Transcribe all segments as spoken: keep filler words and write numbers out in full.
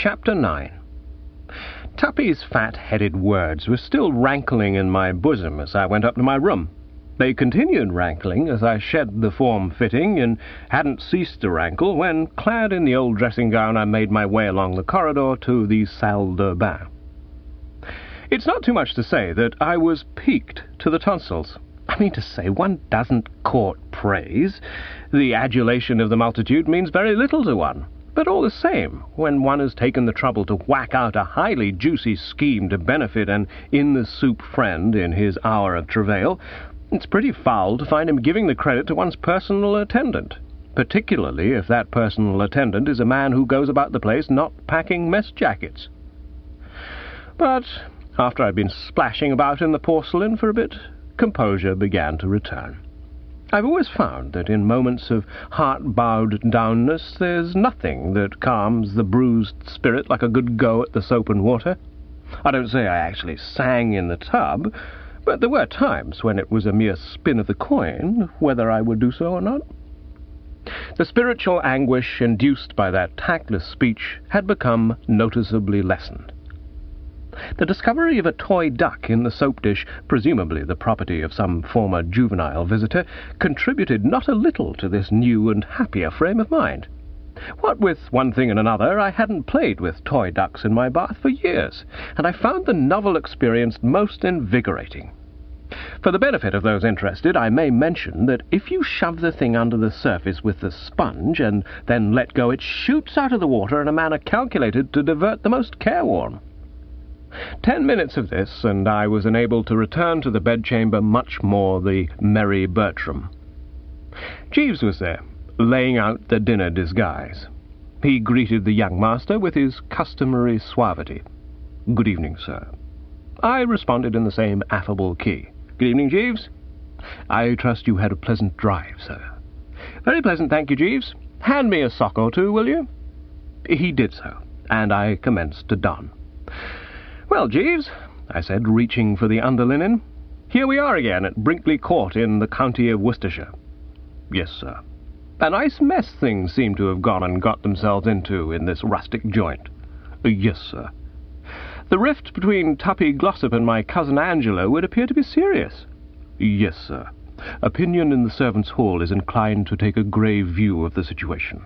Chapter nine. Tuppy's fat-headed words were still rankling in my bosom as I went up to my room. They continued rankling as I shed the form-fitting, and hadn't ceased to rankle when, clad in the old dressing-gown, I made my way along the corridor to the salle de bain. It's not too much to say that I was piqued to the tonsils. I mean to say, one doesn't court praise. The adulation of the multitude means very little to one. But all the same, when one has taken the trouble to whack out a highly juicy scheme to benefit an in-the-soup friend in his hour of travail, it's pretty foul to find him giving the credit to one's personal attendant, particularly if that personal attendant is a man who goes about the place not packing mess jackets. But after I'd been splashing about in the porcelain for a bit, composure began to return. I've always found that in moments of heart-bowed downness there's nothing that calms the bruised spirit like a good go at the soap and water. I don't say I actually sang in the tub, but there were times when it was a mere spin of the coin whether I would do so or not. The spiritual anguish induced by that tactless speech had become noticeably lessened. The discovery of a toy duck in the soap dish, presumably the property of some former juvenile visitor, contributed not a little to this new and happier frame of mind. What with one thing and another, I hadn't played with toy ducks in my bath for years, and I found the novel experience most invigorating. For the benefit of those interested, I may mention that if you shove the thing under the surface with the sponge and then let go, it shoots out of the water in a manner calculated to divert the most careworn. Ten minutes of this, and I was enabled to return to the bedchamber much more the merry Bertram. Jeeves was there, laying out the dinner disguise. He greeted the young master with his customary suavity. "Good evening, sir." I responded in the same affable key. "Good evening, Jeeves." "I trust you had a pleasant drive, sir." "Very pleasant, thank you, Jeeves. Hand me a sock or two, will you?" He did so, and I commenced to don. "Well, Jeeves," I said, reaching for the underlinen, "here we are again at Brinkley Court in the county of Worcestershire." "Yes, sir." "A nice mess things seem to have gone and got themselves into in this rustic joint." "Yes, sir." "The rift between Tuppy Glossop and my cousin Angela would appear to be serious." "Yes, sir. Opinion in the servants' hall is inclined to take a grave view of the situation."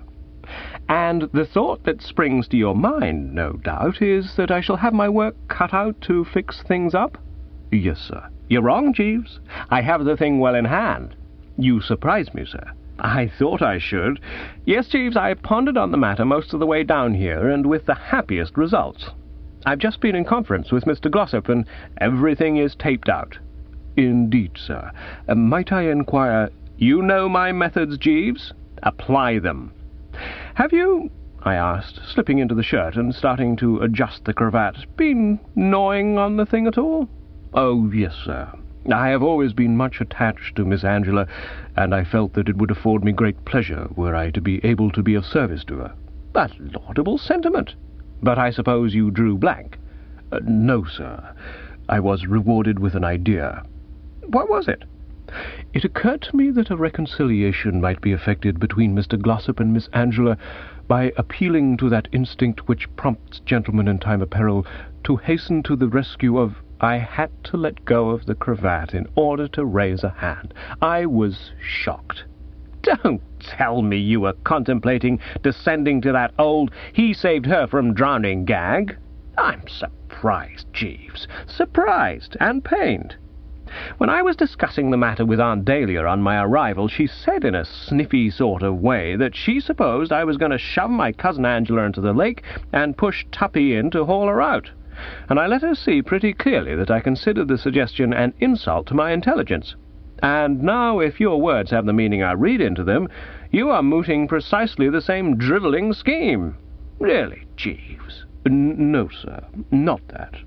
"And the thought that springs to your mind, no doubt, is that I shall have my work cut out to fix things up?" "Yes, sir." "You're wrong, Jeeves. I have the thing well in hand." "You surprise me, sir." "I thought I should. Yes, Jeeves, I pondered on the matter most of the way down here, and with the happiest results. I've just been in conference with Mister Glossop, and everything is taped out." "Indeed, sir. Uh, might I inquire—" "You know my methods, Jeeves. Apply them." "Have you," I asked, slipping into the shirt and starting to adjust the cravat, "been gnawing on the thing at all?" "Oh, yes, sir. I have always been much attached to Miss Angela, and I felt that it would afford me great pleasure were I to be able to be of service to her." "A laudable sentiment. But I suppose you drew blank?" Uh, "No, sir. I was rewarded with an idea." "What was it?" "It occurred to me that a reconciliation might be effected between Mister Glossop and Miss Angela by appealing to that instinct which prompts gentlemen in time of peril to hasten to the rescue of—" I had to let go of the cravat in order to raise a hand. I was shocked. "Don't tell me you were contemplating descending to that old he-saved-her-from-drowning gag." "I'm surprised, Jeeves, surprised and pained. When I was discussing the matter with Aunt Dahlia on my arrival, she said in a sniffy sort of way that she supposed I was going to shove my cousin Angela into the lake and push Tuppy in to haul her out, and I let her see pretty clearly that I considered the suggestion an insult to my intelligence. And now, if your words have the meaning I read into them, you are mooting precisely the same drivelling scheme. Really, Jeeves." N "No, sir, not that.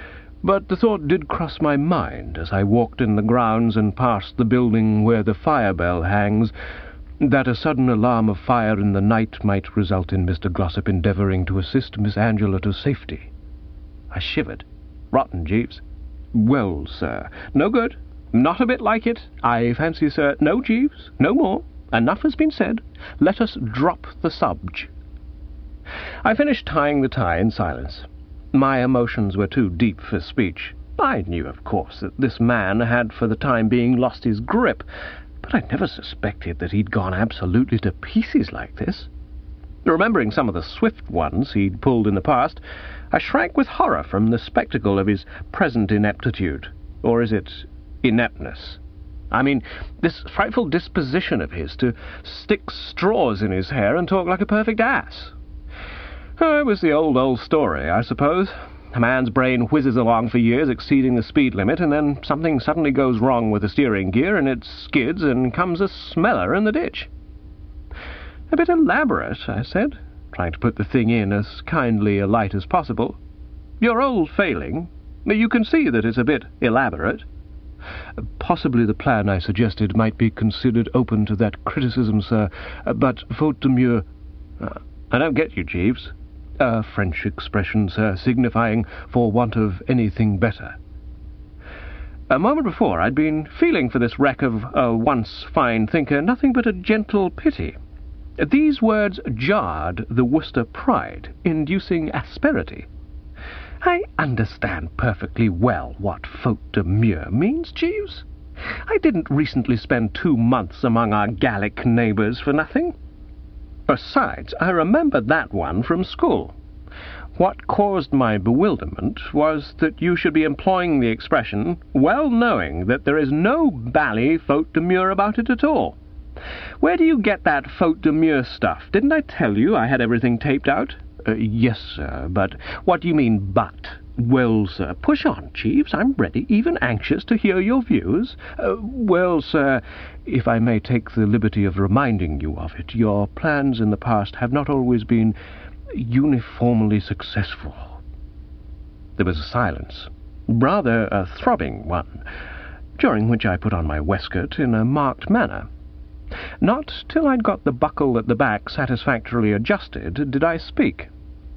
But the thought did cross my mind as I walked in the grounds and past the building where the fire-bell hangs, that a sudden alarm of fire in the night might result in Mister Glossop endeavouring to assist Miss Angela to safety." I shivered. "Rotten, Jeeves." "Well, sir—" "No good. Not a bit like it. I fancy, sir—" "No, Jeeves, no more. Enough has been said. Let us drop the subj." I finished tying the tie in silence. My emotions were too deep for speech. I knew, of course, that this man had for the time being lost his grip, but I'd never suspected that he'd gone absolutely to pieces like this. Remembering some of the swift ones he'd pulled in the past, I shrank with horror from the spectacle of his present ineptitude. Or is it ineptness? I mean, this frightful disposition of his to stick straws in his hair and talk like a perfect ass. Oh, it was the old, old story, I suppose. A man's brain whizzes along for years exceeding the speed limit, and then something suddenly goes wrong with the steering gear, and it skids and comes a smeller in the ditch. A bit elaborate, I said, trying to put the thing in as kindly a light as possible. Your old failing. You can see that it's a bit elaborate. Possibly the plan I suggested might be considered open to that criticism, sir, but faute de mieux... Uh, I don't get you, Jeeves. A French expression, sir, signifying for want of anything better. A moment before I'd been feeling for this wreck of a once fine thinker nothing but a gentle pity. These words jarred the Worcester pride, inducing asperity. I understand perfectly well what faute de mieux means, Jeeves. I didn't recently spend two months among our Gallic neighbours for nothing. Besides, I remembered that one from school. What caused my bewilderment was that you should be employing the expression, well knowing that there is no bally faute de mieux about it at all. Where do you get that faute de mieux stuff? Didn't I tell you I had everything taped out? Uh, yes, sir, but what do you mean, but? Well, sir, push on, Jeeves. I'm ready, even anxious to hear your views. Uh, well, sir, if I may take the liberty of reminding you of it, your plans in the past have not always been uniformly successful. There was a silence, rather a throbbing one, during which I put on my waistcoat in a marked manner. Not till I'd got the buckle at the back satisfactorily adjusted did I speak.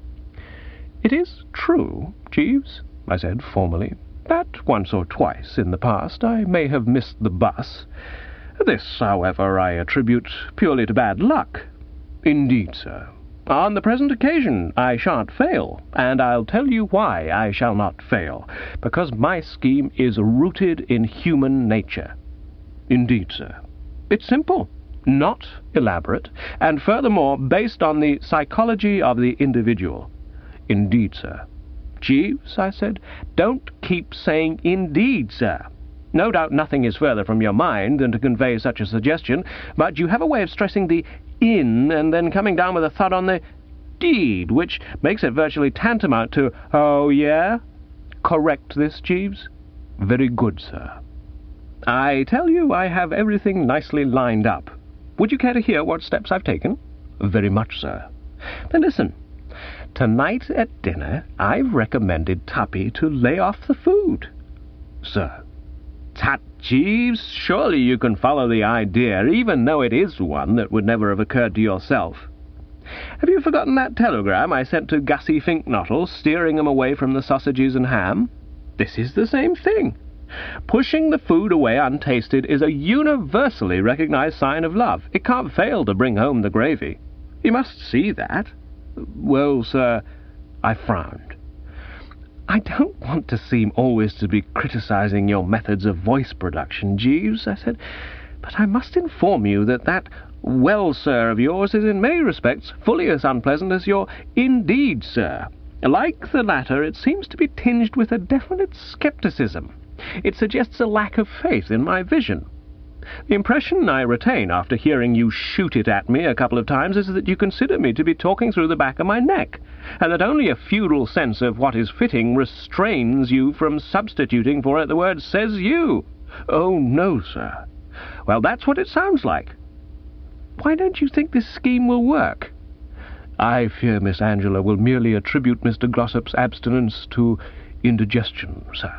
"It is true, Jeeves," I said formally, "that once or twice in the past I may have missed the bus. This, however, I attribute purely to bad luck. Indeed, sir. On the present occasion I shan't fail, and I'll tell you why I shall not fail, because my scheme is rooted in human nature. Indeed, sir. It's simple, not elaborate, and furthermore based on the psychology of the individual. Indeed, sir." "Jeeves," I said, "don't keep saying indeed, sir. No doubt nothing is further from your mind than to convey such a suggestion, but you have a way of stressing the in and then coming down with a thud on the deed, which makes it virtually tantamount to, oh, yeah? Correct this, Jeeves?" "Very good, sir." "I tell you I have everything nicely lined up. Would you care to hear what steps I've taken?" "Very much, sir." "Then listen. Tonight at dinner I've recommended Tuppy to lay off the food." "Sir." "Tut, Jeeves, surely you can follow the idea, even though it is one that would never have occurred to yourself. Have you forgotten that telegram I sent to Gussie Finknottle, steering him away from the sausages and ham? This is the same thing. Pushing the food away untasted is a universally recognized sign of love. It can't fail to bring home the gravy. You must see that." "Well, sir," I frowned. "I don't want to seem always to be criticizing your methods of voice production, Jeeves," I said, "but I must inform you that that 'well, sir' of yours is in many respects fully as unpleasant as your 'indeed, sir.' Like the latter, it seems to be tinged with a definite scepticism. It suggests a lack of faith in my vision. The impression I retain after hearing you shoot it at me a couple of times is that you consider me to be talking through the back of my neck, and that only a feudal sense of what is fitting restrains you from substituting for it the word 'says you.' Oh, no, sir." "Well, that's what it sounds like." "Why don't you think this scheme will work?" "I fear Miss Angela will merely attribute Mister Glossop's abstinence to indigestion, sir."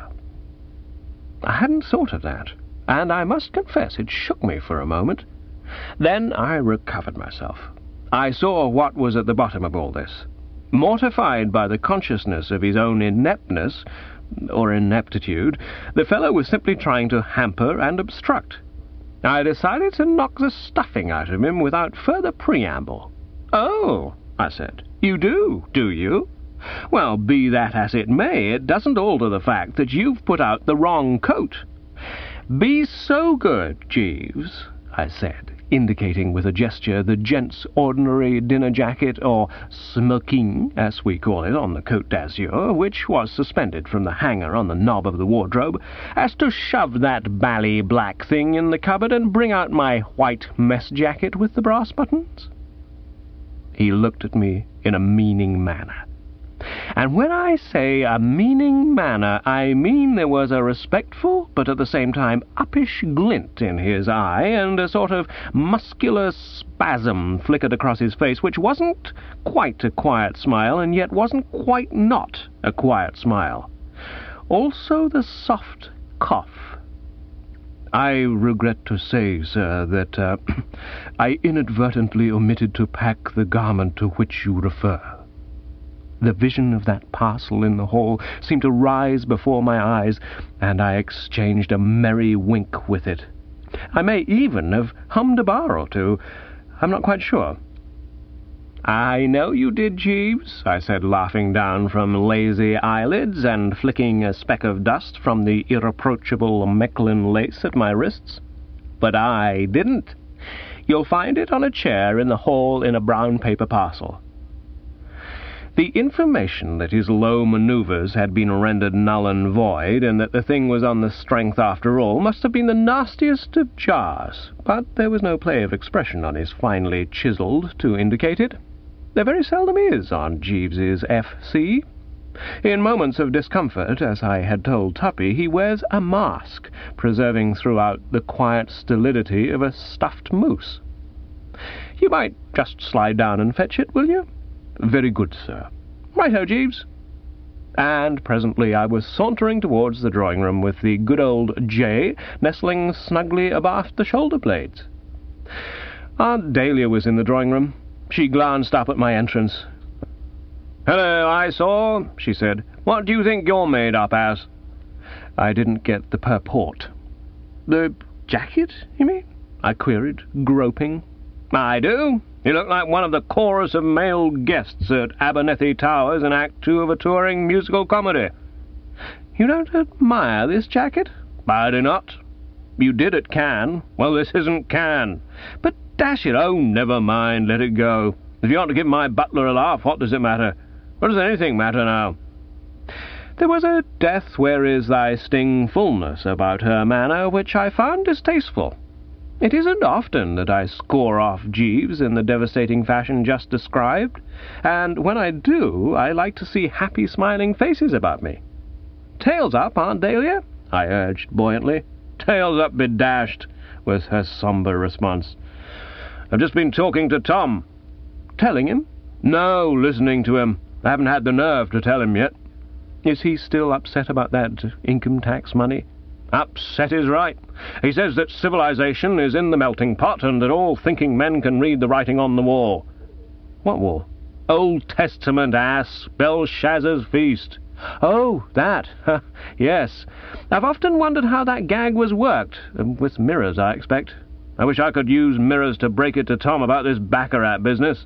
I hadn't thought of that, and I must confess it shook me for a moment. Then I recovered myself. I saw what was at the bottom of all this. Mortified by the consciousness of his own ineptness, or ineptitude, the fellow was simply trying to hamper and obstruct. I decided to knock the stuffing out of him without further preamble. "Oh," I said, You do, do you? Well, be that as it may, it doesn't alter the fact that you've put out the wrong coat. Be so good, Jeeves, I said, indicating with a gesture the gent's ordinary dinner jacket, or smoking, as we call it on the Côte d'Azur, which was suspended from the hanger on the knob of the wardrobe, as to shove that bally black thing in the cupboard and bring out my white mess jacket with the brass buttons. He looked at me in a meaning manner. And when I say a meaning manner, I mean there was a respectful, but at the same time uppish glint in his eye, and a sort of muscular spasm flickered across his face, which wasn't quite a quiet smile, and yet wasn't quite not a quiet smile. Also the soft cough. I regret to say, sir, that uh, I inadvertently omitted to pack the garment to which you refer. The vision of that parcel in the hall seemed to rise before my eyes, and I exchanged a merry wink with it. I may even have hummed a bar or two. I'm not quite sure. "I know you did, Jeeves," I said, laughing down from lazy eyelids and flicking a speck of dust from the irreproachable Mechlin lace at my wrists. "But I didn't. You'll find it on a chair in the hall in a brown paper parcel." The information that his low manoeuvres had been rendered null and void, and that the thing was on the strength after all, must have been the nastiest of jars, but there was no play of expression on his finely chiselled to indicate it. There very seldom is on Jeeves's F C. In moments of discomfort, as I had told Tuppy, he wears a mask, preserving throughout the quiet stolidity of a stuffed moose. "You might just slide down and fetch it, will you?" "Very good, sir." "Right-ho, Jeeves." And presently I was sauntering towards the drawing-room with the good old J nestling snugly abaft the shoulder-blades. Aunt Dahlia was in the drawing-room. She glanced up at my entrance. "Hello, Eyesore," she said. "What do you think you're made up as?" I didn't get the purport. "The jacket, you mean?" I queried, groping. "I do. You look like one of the chorus of male guests at Abernethy Towers in Act Two of a touring musical comedy." "You don't admire this jacket?" "I do not. You did at Cannes. Well, this isn't Cannes." "But dash it, oh, never mind, let it go. If you want to give my butler a laugh, what does it matter? What does anything matter now?" There was a death where is thy sting fullness about her manner, which I found distasteful. It isn't often that I score off Jeeves in the devastating fashion just described, and when I do, I like to see happy smiling faces about me. "Tails up, Aunt Dahlia?" I urged buoyantly. "Tails up be dashed," was her sombre response. "I've just been talking to Tom." "Telling him?" "No, listening to him. I haven't had the nerve to tell him yet." "Is he still upset about that income tax money?" "Upset is right. He says that civilization is in the melting pot, and that all thinking men can read the writing on the wall." "What wall?" "Old Testament, ass. Belshazzar's feast." "Oh, that. Yes. I've often wondered how that gag was worked. With mirrors, I expect. I wish I could use mirrors to break it to Tom about this baccarat business."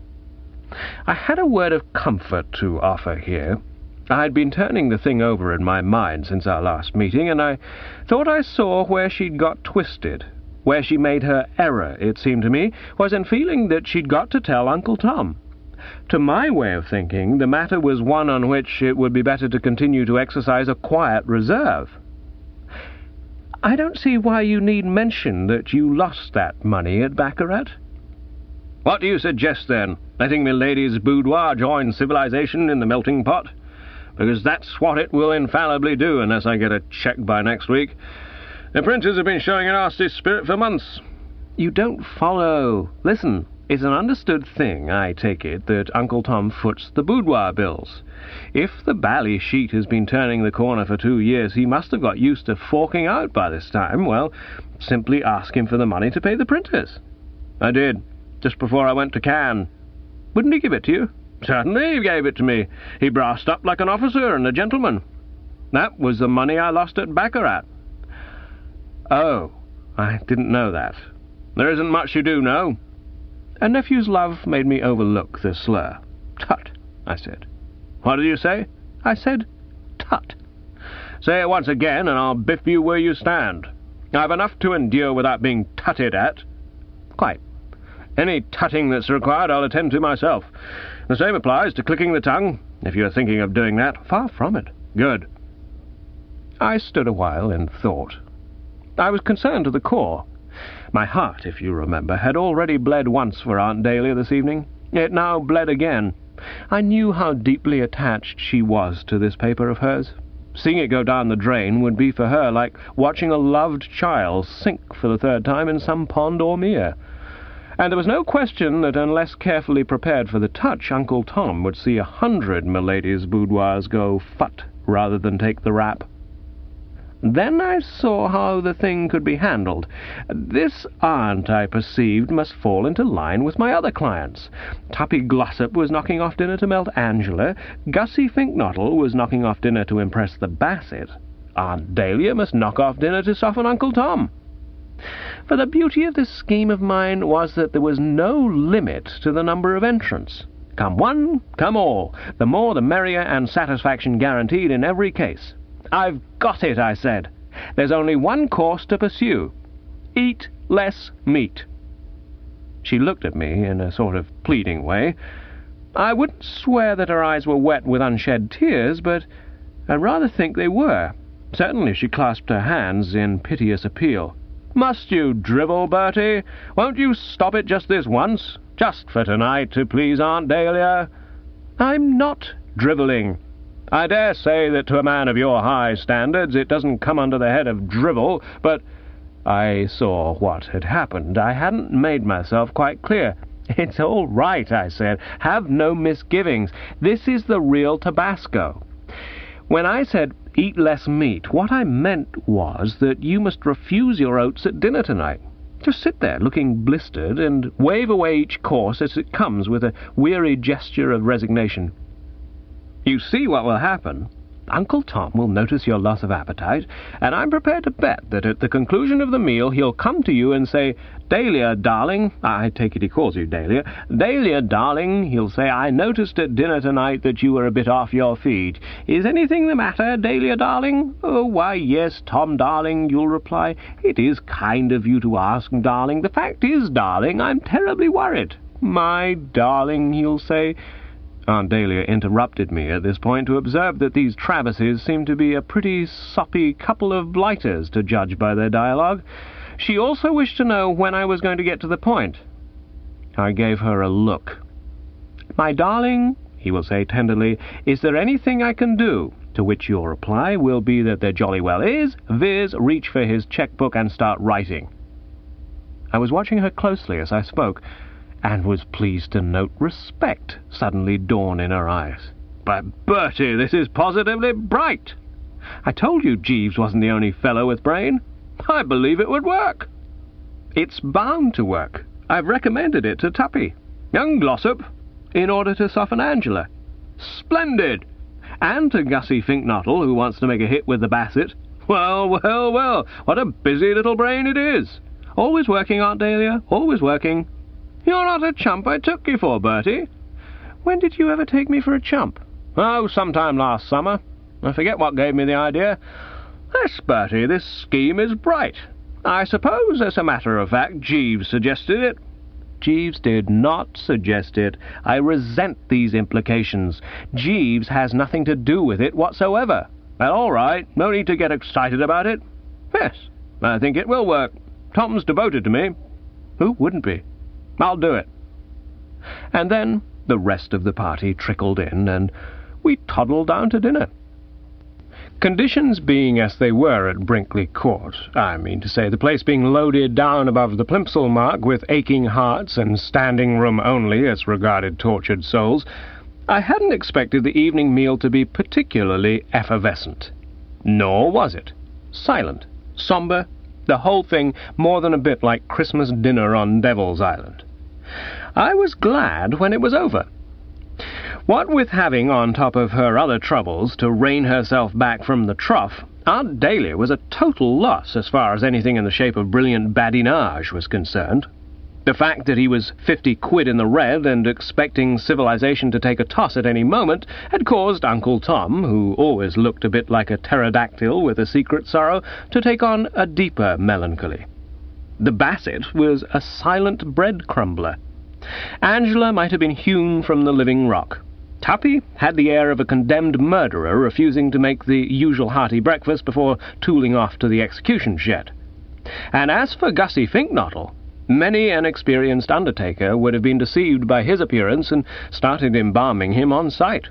I had a word of comfort to offer here. I'd been turning the thing over in my mind since our last meeting, and I thought I saw where she'd got twisted. Where she made her error, it seemed to me, was in feeling that she'd got to tell Uncle Tom. To my way of thinking, the matter was one on which it would be better to continue to exercise a quiet reserve. "I don't see why you need mention that you lost that money at baccarat." "What do you suggest, then? Letting me lady's boudoir join civilization in the melting pot? Because that's what it will infallibly do unless I get a cheque by next week. The printers have been showing a nasty spirit for months." "You don't follow. Listen, it's an understood thing, I take it, that Uncle Tom foots the boudoir bills. If the bally sheet has been turning the corner for two years, he must have got used to forking out by this time. Well, simply ask him for the money to pay the printers." "I did, just before I went to Cannes." "Wouldn't he give it to you?" "Certainly he gave it to me. He brassed up like an officer and a gentleman. That was the money I lost at baccarat." "Oh, I didn't know that." "There isn't much you do know." A nephew's love made me overlook the slur. I said. What did you say? I said, tut. Say it once again, and I'll biff you where you stand. I've enough to endure without being tutted at. Quite. Any tutting that's required I'll attend to myself. The same applies to clicking the tongue, if you're thinking of doing that. Far from it. Good. I stood a while in thought. I was concerned to the core. My heart, if you remember, had already bled once for Aunt Dahlia this evening. It now bled again. I knew how deeply attached she was to this paper of hers. Seeing it go down the drain would be for her like watching a loved child sink for the third time in some pond or mere. And there was no question that unless carefully prepared for the touch, Uncle Tom would see a hundred Milady's boudoirs go phut rather than take the rap. Then I saw how the thing could be handled. This aunt, I perceived, must fall into line with my other clients. Tuppy Glossop was knocking off dinner to melt Angela. Gussie Finknottle was knocking off dinner to impress the Bassett. Aunt Dahlia must knock off dinner to soften Uncle Tom. For the beauty of this scheme of mine was that there was no limit to the number of entrants. Come one, come all. The more the merrier, and satisfaction guaranteed in every case. I've got it, I said. There's only one course to pursue. Eat less meat. She looked at me in a sort of pleading way. I wouldn't swear that her eyes were wet with unshed tears, but I rather think they were. Certainly she clasped her hands in piteous appeal. Must you drivel, Bertie? Won't you stop it just this once? Just for tonight, to please Aunt Dahlia? I'm not drivelling. I dare say that to a man of your high standards it doesn't come under the head of drivel, but I saw what had happened. I hadn't made myself quite clear. It's all right, I said. Have no misgivings. This is the real Tabasco. When I said eat less meat, what I meant was that you must refuse your oats at dinner tonight. Just sit there, looking blistered, and wave away each course as it comes with a weary gesture of resignation. You see what will happen. Uncle Tom will notice your loss of appetite, and I'm prepared to bet that at the conclusion of the meal he'll come to you and say, Dahlia, darling, I take it he calls you Dahlia, Dahlia, darling, he'll say, I noticed at dinner tonight that you were a bit off your feed. Is anything the matter, Dahlia, darling? Oh, why, yes, Tom, darling, you'll reply. It is kind of you to ask, darling. The fact is, darling, I'm terribly worried. My darling, he'll say. Aunt Dahlia interrupted me at this point to observe that these Travises seemed to be a pretty soppy couple of blighters, to judge by their dialogue. She also wished to know when I was going to get to the point. I gave her a look. My darling, he will say tenderly, is there anything I can do? To which your reply will be that there jolly well is, viz. Reach for his checkbook and start writing. I was watching her closely as I spoke, and was pleased to note respect suddenly dawn in her eyes. But, Bertie, this is positively bright. I told you Jeeves wasn't the only fellow with brain. I believe it would work. It's bound to work. I've recommended it to Tuppy. Young Glossop, in order to soften Angela. Splendid! And to Gussie Finknottle, who wants to make a hit with the Bassett. Well, well, well, what a busy little brain it is. Always working, Aunt Dahlia, always working. You're not a chump I took you for, Bertie. When did you ever take me for a chump? Oh, sometime last summer. I forget what gave me the idea. Yes, Bertie, this scheme is bright. I suppose, as a matter of fact, Jeeves suggested it. Jeeves did not suggest it. I resent these implications. Jeeves has nothing to do with it whatsoever. Well, all right, no need to get excited about it. Yes, I think it will work. Tom's devoted to me. Who wouldn't be? I'll do it. And then the rest of the party trickled in, and we toddled down to dinner. Conditions being as they were at Brinkley Court, I mean to say the place being loaded down above the Plimsoll mark with aching hearts and standing room only as regarded tortured souls, I hadn't expected the evening meal to be particularly effervescent. Nor was it. Silent, sombre, the whole thing more than a bit like Christmas dinner on Devil's Island. I was glad when it was over. What with having, on top of her other troubles, to rein herself back from the trough, Aunt Dahlia was a total loss as far as anything in the shape of brilliant badinage was concerned. The fact that he was fifty quid in the red and expecting civilization to take a toss at any moment had caused Uncle Tom, who always looked a bit like a pterodactyl with a secret sorrow, to take on a deeper melancholy. The Basset was a silent bread crumbler. Angela might have been hewn from the living rock. Tuppy had the air of a condemned murderer refusing to make the usual hearty breakfast before tooling off to the execution shed. And as for Gussie Finknottle, many an experienced undertaker would have been deceived by his appearance and started embalming him on sight.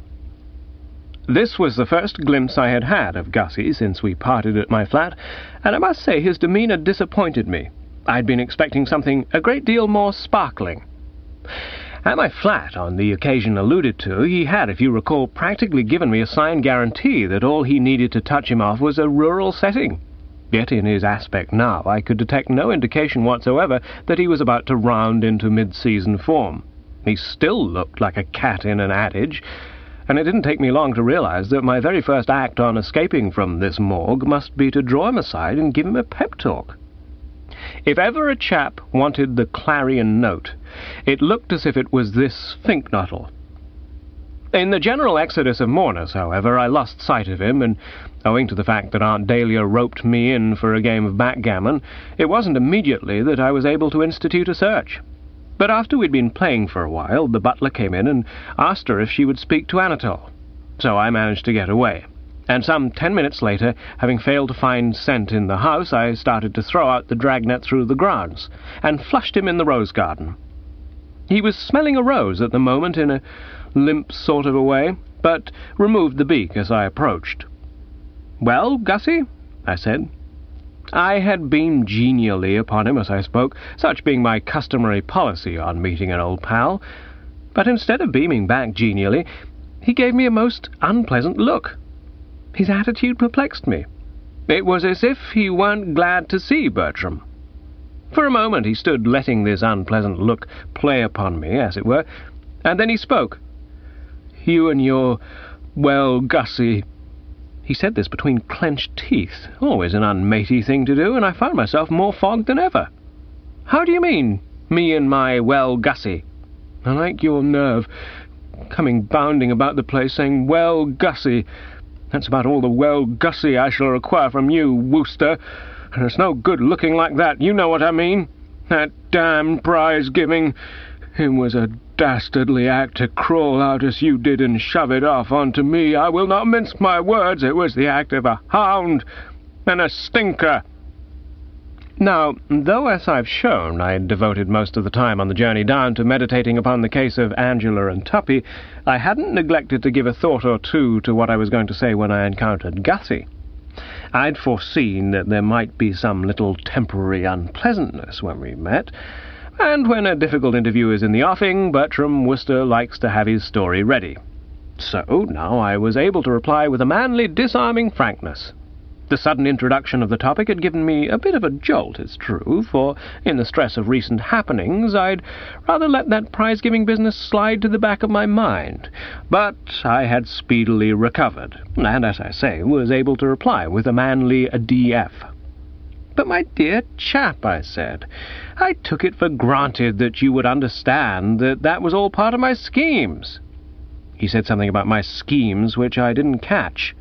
This was the first glimpse I had had of Gussie since we parted at my flat, and I must say his demeanour disappointed me. I'd been expecting something a great deal more sparkling. At my flat, on the occasion alluded to, he had, if you recall, practically given me a signed guarantee that all he needed to touch him off was a rural setting. Yet in his aspect now I could detect no indication whatsoever that he was about to round into mid-season form. He still looked like a cat in an adage, and it didn't take me long to realize that my very first act on escaping from this morgue must be to draw him aside and give him a pep talk. If ever a chap wanted the clarion note, it looked as if it was this Finknottle. In the general exodus of mourners, however, I lost sight of him, and owing to the fact that Aunt Dahlia roped me in for a game of backgammon, it wasn't immediately that I was able to institute a search. But after we'd been playing for a while, the butler came in and asked her if she would speak to Anatole. So I managed to get away, and some ten minutes later, having failed to find scent in the house, I started to throw out the dragnet through the grounds, and flushed him in the rose garden. He was smelling a rose at the moment in a limp sort of a way, but removed the beak as I approached. "Well, Gussie?" I said. I had beamed genially upon him as I spoke, such being my customary policy on meeting an old pal, but instead of beaming back genially, he gave me a most unpleasant look. His attitude perplexed me. It was as if he weren't glad to see Bertram. For a moment he stood letting this unpleasant look play upon me, as it were, and then he spoke. "You and your, well, Gussie." He said this between clenched teeth, always an unmatey thing to do, and I found myself more fogged than ever. "How do you mean, me and my, well, Gussie?" "I like your nerve, coming bounding about the place saying, 'Well, Gussie.' That's about all the well Gussie I shall require from you, Wooster, and it's no good looking like that, you know what I mean. That damned prize-giving. It was a dastardly act to crawl out as you did and shove it off onto me. I will not mince my words. It was the act of a hound and a stinker." Now, though, as I've shown, I devoted most of the time on the journey down to meditating upon the case of Angela and Tuppy, I hadn't neglected to give a thought or two to what I was going to say when I encountered Gussie. I'd foreseen that there might be some little temporary unpleasantness when we met, and when a difficult interview is in the offing, Bertram Wooster likes to have his story ready. So now I was able to reply with a manly, disarming frankness. The sudden introduction of the topic had given me a bit of a jolt, it's true, for in the stress of recent happenings I'd rather let that prize-giving business slide to the back of my mind. But I had speedily recovered, and, as I say, was able to reply with a manly D F. "But, my dear chap," I said, "I took it for granted that you would understand that that was all part of my schemes." He said something about my schemes which I didn't catch.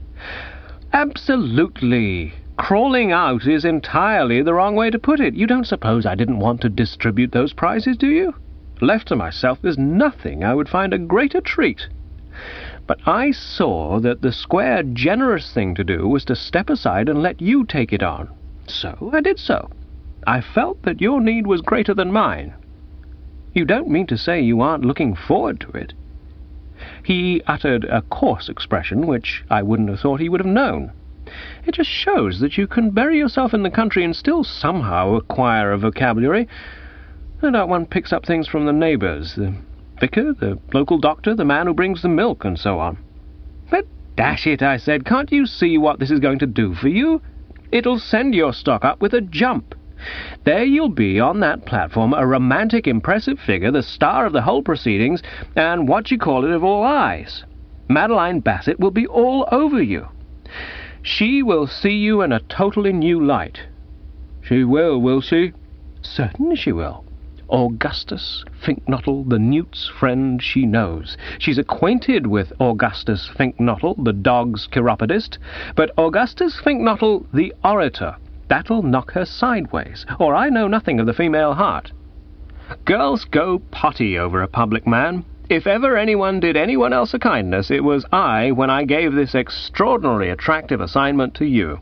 "Absolutely. Crawling out is entirely the wrong way to put it. You don't suppose I didn't want to distribute those prizes, do you? Left to myself, there's nothing I would find a greater treat. But I saw that the square, generous thing to do was to step aside and let you take it on. So I did so. I felt that your need was greater than mine. You don't mean to say you aren't looking forward to it?" He uttered a coarse expression which I wouldn't have thought he would have known. It just shows that you can bury yourself in the country and still somehow acquire a vocabulary. No doubt one picks up things from the neighbours, the vicar, the local doctor, the man who brings the milk, and so on. "But dash it," I said, "can't you see what this is going to do for you? It'll send your stock up with a jump. There you'll be on that platform, a romantic, impressive figure, the star of the whole proceedings, and what you call it of all eyes. Madeline Bassett will be all over you. She will see you in a totally new light." "She will, will she?" "Certainly she will. Augustus Finknottle, the newt's friend she knows. She's acquainted with Augustus Finknottle, the dog's chiropodist, but Augustus Finknottle, the orator, that'll knock her sideways, or I know nothing of the female heart. Girls go potty over a public man. If ever anyone did anyone else a kindness, it was I when I gave this extraordinarily attractive assignment to you.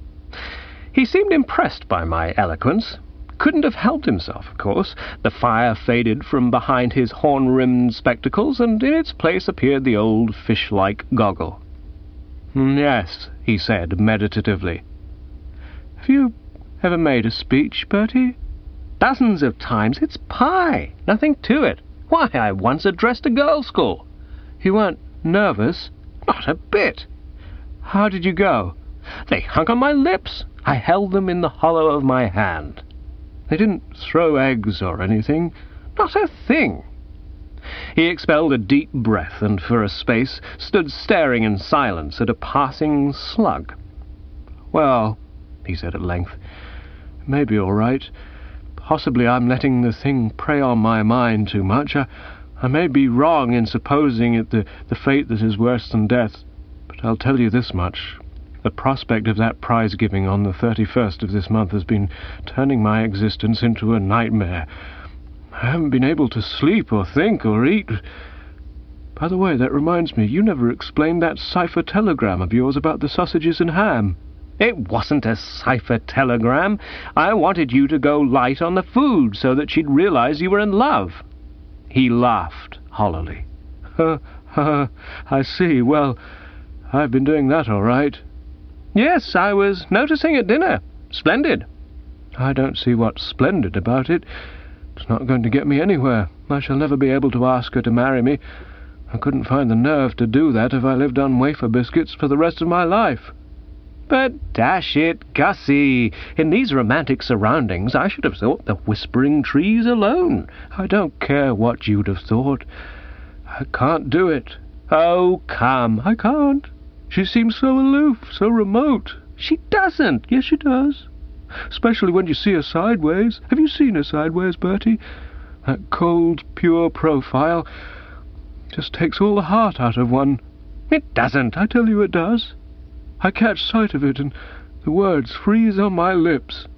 He seemed impressed by my eloquence. Couldn't have helped himself, of course. The fire faded from behind his horn-rimmed spectacles, and in its place appeared the old fish-like goggle. "Yes," he said meditatively. "Have you ever made a speech, Bertie?" "Dozens of times. It's pie. Nothing to it. Why, I once addressed a girls' school." "You weren't nervous?" "Not a bit." "How did you go?" "They hung on my lips. I held them in the hollow of my hand." "They didn't throw eggs or anything?" "Not a thing." He expelled a deep breath, and for a space stood staring in silence at a passing slug. "Well," he said at length, "it may be all right. Possibly I'm letting the thing prey on my mind too much. I, I may be wrong in supposing it the, the fate that is worse than death, but I'll tell you this much. The prospect of that prize-giving on the thirty-first of this month has been turning my existence into a nightmare. I haven't been able to sleep or think or eat. By the way, that reminds me, you never explained that cipher telegram of yours about the sausages and ham." "It wasn't a cipher telegram. I wanted you to go light on the food so that she'd realize you were in love." He laughed hollowly. "Ha, ha, I see. Well, I've been doing that all right." "Yes, I was noticing at dinner. Splendid." "I don't see what's splendid about it. It's not going to get me anywhere. I shall never be able to ask her to marry me. I couldn't find the nerve to do that if I lived on wafer biscuits for the rest of my life." "But dash it, Gussie, in these romantic surroundings I should have thought the whispering trees alone." "I don't care what you'd have thought. I can't do it." "Oh, come." "I can't. She seems so aloof, so remote." "She doesn't." "Yes, she does. Especially when you see her sideways. Have you seen her sideways, Bertie? That cold, pure profile just takes all the heart out of one." "It doesn't." "I tell you it does. I catch sight of it, and the words freeze on my lips."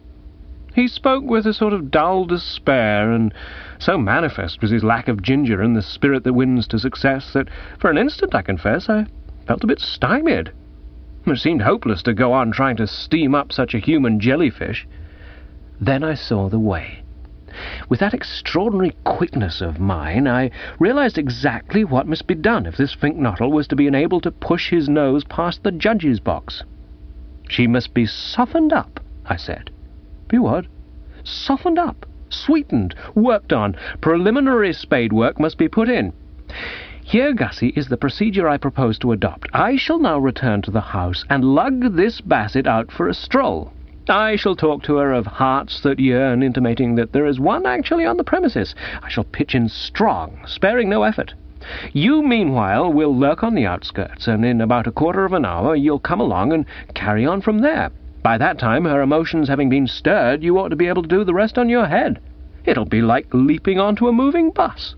He spoke with a sort of dull despair, and so manifest was his lack of ginger and the spirit that wins to success that, for an instant, I confess, I felt a bit stymied. It seemed hopeless to go on trying to steam up such a human jellyfish. Then I saw the way. With that extraordinary quickness of mine, I realized exactly what must be done if this Finknottle was to be enabled to push his nose past the judge's box. "She must be softened up," I said. "Be what?" "Softened up, sweetened, worked on. Preliminary spade work must be put in. Here, Gussie, is the procedure I propose to adopt. I shall now return to the house and lug this Bassett out for a stroll. I shall talk to her of hearts that yearn, intimating that there is one actually on the premises. I shall pitch in strong, sparing no effort. You, meanwhile, will lurk on the outskirts, and in about a quarter of an hour you'll come along and carry on from there. By that time, her emotions having been stirred, you ought to be able to do the rest on your head. It'll be like leaping onto a moving bus."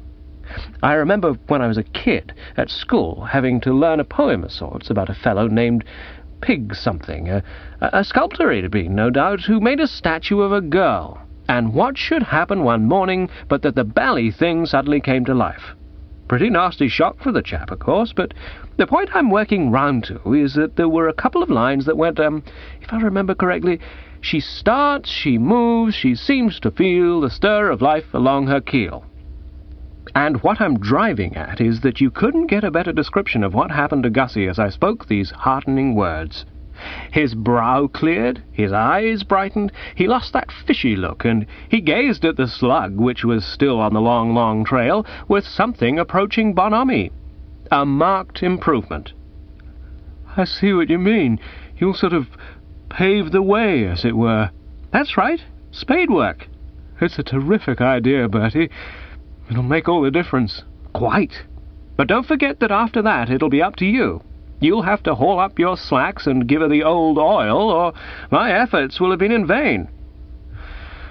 I remember when I was a kid, at school, having to learn a poem of sorts about a fellow named Pig something, a, a sculptor he'd been, no doubt, who made a statue of a girl. And what should happen one morning but that the bally thing suddenly came to life? Pretty nasty shock for the chap, of course, but the point I'm working round to is that there were a couple of lines that went, um, if I remember correctly, "She starts, she moves, she seems to feel the stir of life along her keel." And what I'm driving at is that you couldn't get a better description of what happened to Gussie as I spoke these heartening words. His brow cleared, his eyes brightened, he lost that fishy look, and he gazed at the slug, which was still on the long, long trail, with something approaching bonhomie. A marked improvement. "I see what you mean. You'll sort of pave the way, as it were." "That's right. Spade work." "It's a terrific idea, Bertie. It'll make all the difference." "Quite. But don't forget that after that it'll be up to you. You'll have to haul up your slacks and give her the old oil, or my efforts will have been in vain."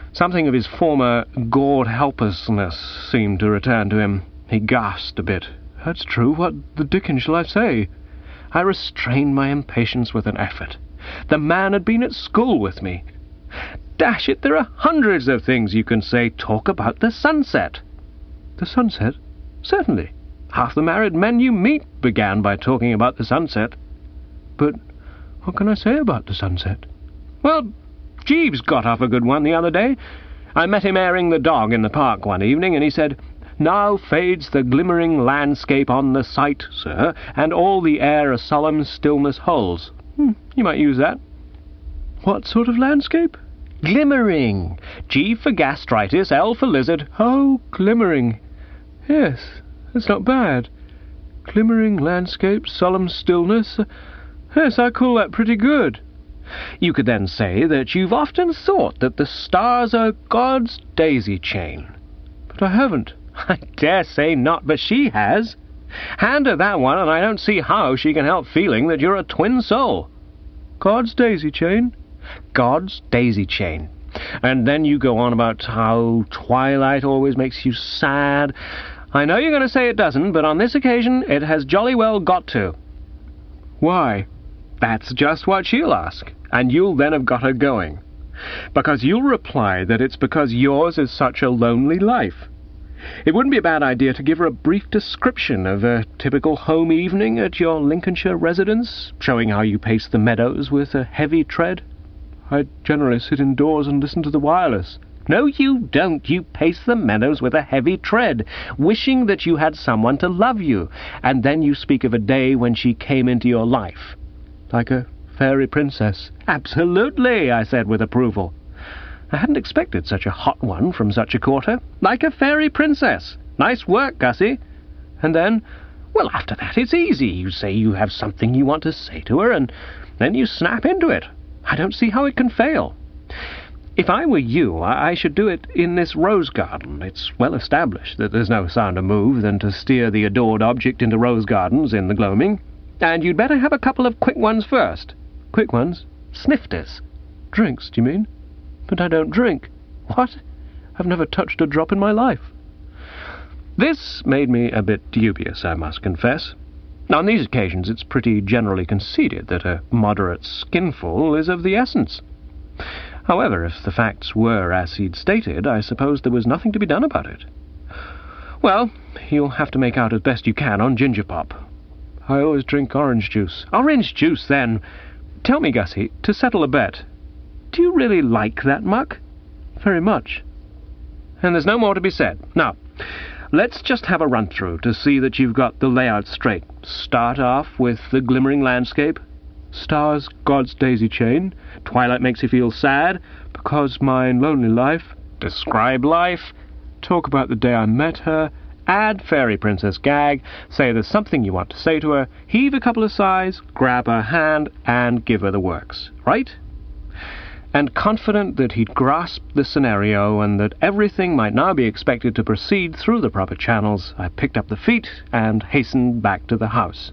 Something of his former gored helplessness seemed to return to him. He gasped a bit. "That's true. What the dickens shall I say?" I restrained my impatience with an effort. The man had been at school with me. Dash it, there are hundreds of things you can say. Talk about the sunset. The sunset? Certainly. Half the married men you meet began by talking about the sunset. But what can I say about the sunset? Well, Jeeves got off a good one the other day. I met him airing the dog in the park one evening, and he said, "Now fades the glimmering landscape on the sight, sir, and all the air a solemn stillness holds." Hmm, you might use that. What sort of landscape? Glimmering. G for gastritis, L for lizard. Oh, glimmering. Yes, that's not bad. Glimmering landscape, solemn stillness. Yes, I call that pretty good. You could then say that you've often thought that the stars are God's daisy chain. But I haven't. I dare say not, but she has. Hand her that one, and I don't see how she can help feeling that you're a twin soul. God's daisy chain? God's daisy chain. And then you go on about how twilight always makes you sad. I know you're going to say it doesn't, but on this occasion it has jolly well got to. Why? That's just what she'll ask, and you'll then have got her going. Because you'll reply that it's because yours is such a lonely life. It wouldn't be a bad idea to give her a brief description of a typical home evening at your Lincolnshire residence, showing how you pace the meadows with a heavy tread. I generally sit indoors and listen to the wireless. No, you don't. You pace the meadows with a heavy tread, wishing that you had someone to love you, and then you speak of a day when she came into your life. Like a fairy princess. Absolutely, I said with approval. I hadn't expected such a hot one from such a quarter. Like a fairy princess. Nice work, Gussie. And then, well, after that it's easy. You say you have something you want to say to her, and then you snap into it. I don't see how it can fail. If I were you, I should do it in this rose garden. It's well established that there's no sounder move than to steer the adored object into rose gardens in the gloaming. And you'd better have a couple of quick ones first. Quick ones? Snifters. Drinks, do you mean? But I don't drink. What? I've never touched a drop in my life. This made me a bit dubious, I must confess. On these occasions it's pretty generally conceded that a moderate skinful is of the essence. However, if the facts were as he'd stated, I suppose there was nothing to be done about it. Well, you'll have to make out as best you can on ginger pop. I always drink orange juice. Orange juice, then. Tell me, Gussie, to settle a bet, do you really like that muck? Very much. And there's no more to be said. Now, let's just have a run-through to see that you've got the layout straight. Start off with the glimmering landscape. Stars, God's daisy chain. Twilight makes you feel sad. Because mine lonely life. Describe life. Talk about the day I met her. Add fairy princess gag. Say there's something you want to say to her. Heave a couple of sighs. Grab her hand and give her the works. Right? And confident that he'd grasped the scenario and that everything might now be expected to proceed through the proper channels, I picked up the feet and hastened back to the house.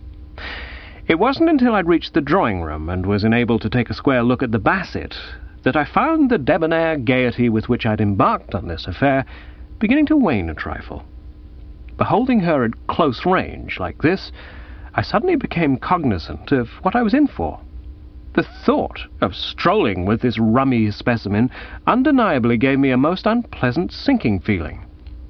It wasn't until I'd reached the drawing-room and was enabled to take a square look at the Bassett that I found the debonair gaiety with which I'd embarked on this affair beginning to wane a trifle. Beholding her at close range like this, I suddenly became cognizant of what I was in for. The thought of strolling with this rummy specimen undeniably gave me a most unpleasant sinking feeling.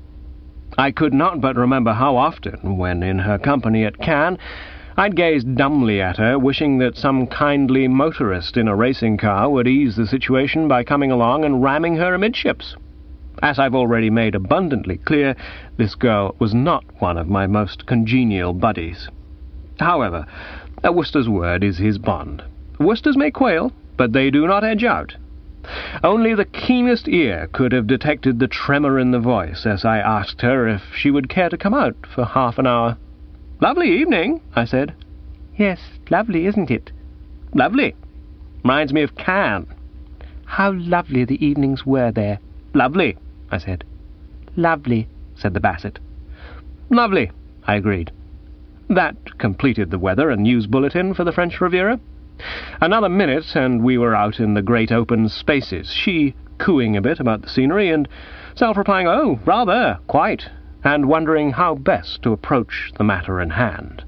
I could not but remember how often, when in her company at Cannes, I'd gazed dumbly at her, wishing that some kindly motorist in a racing car would ease the situation by coming along and ramming her amidships. As I've already made abundantly clear, this girl was not one of my most congenial buddies. However, a Worcester's word is his bond. Worcesters may quail, but they do not edge out. Only the keenest ear could have detected the tremor in the voice as I asked her if she would care to come out for half an hour. "Lovely evening," I said. "Yes, lovely, isn't it?" "Lovely. Reminds me of Cannes." "How lovely the evenings were there." "Lovely," I said. "Lovely," said the Bassett. "Lovely," I agreed. That completed the weather and news bulletin for the French Riviera. Another minute and we were out in the great open spaces, she cooing a bit about the scenery, and self replying, "Oh, rather, quite," and wondering how best to approach the matter in hand.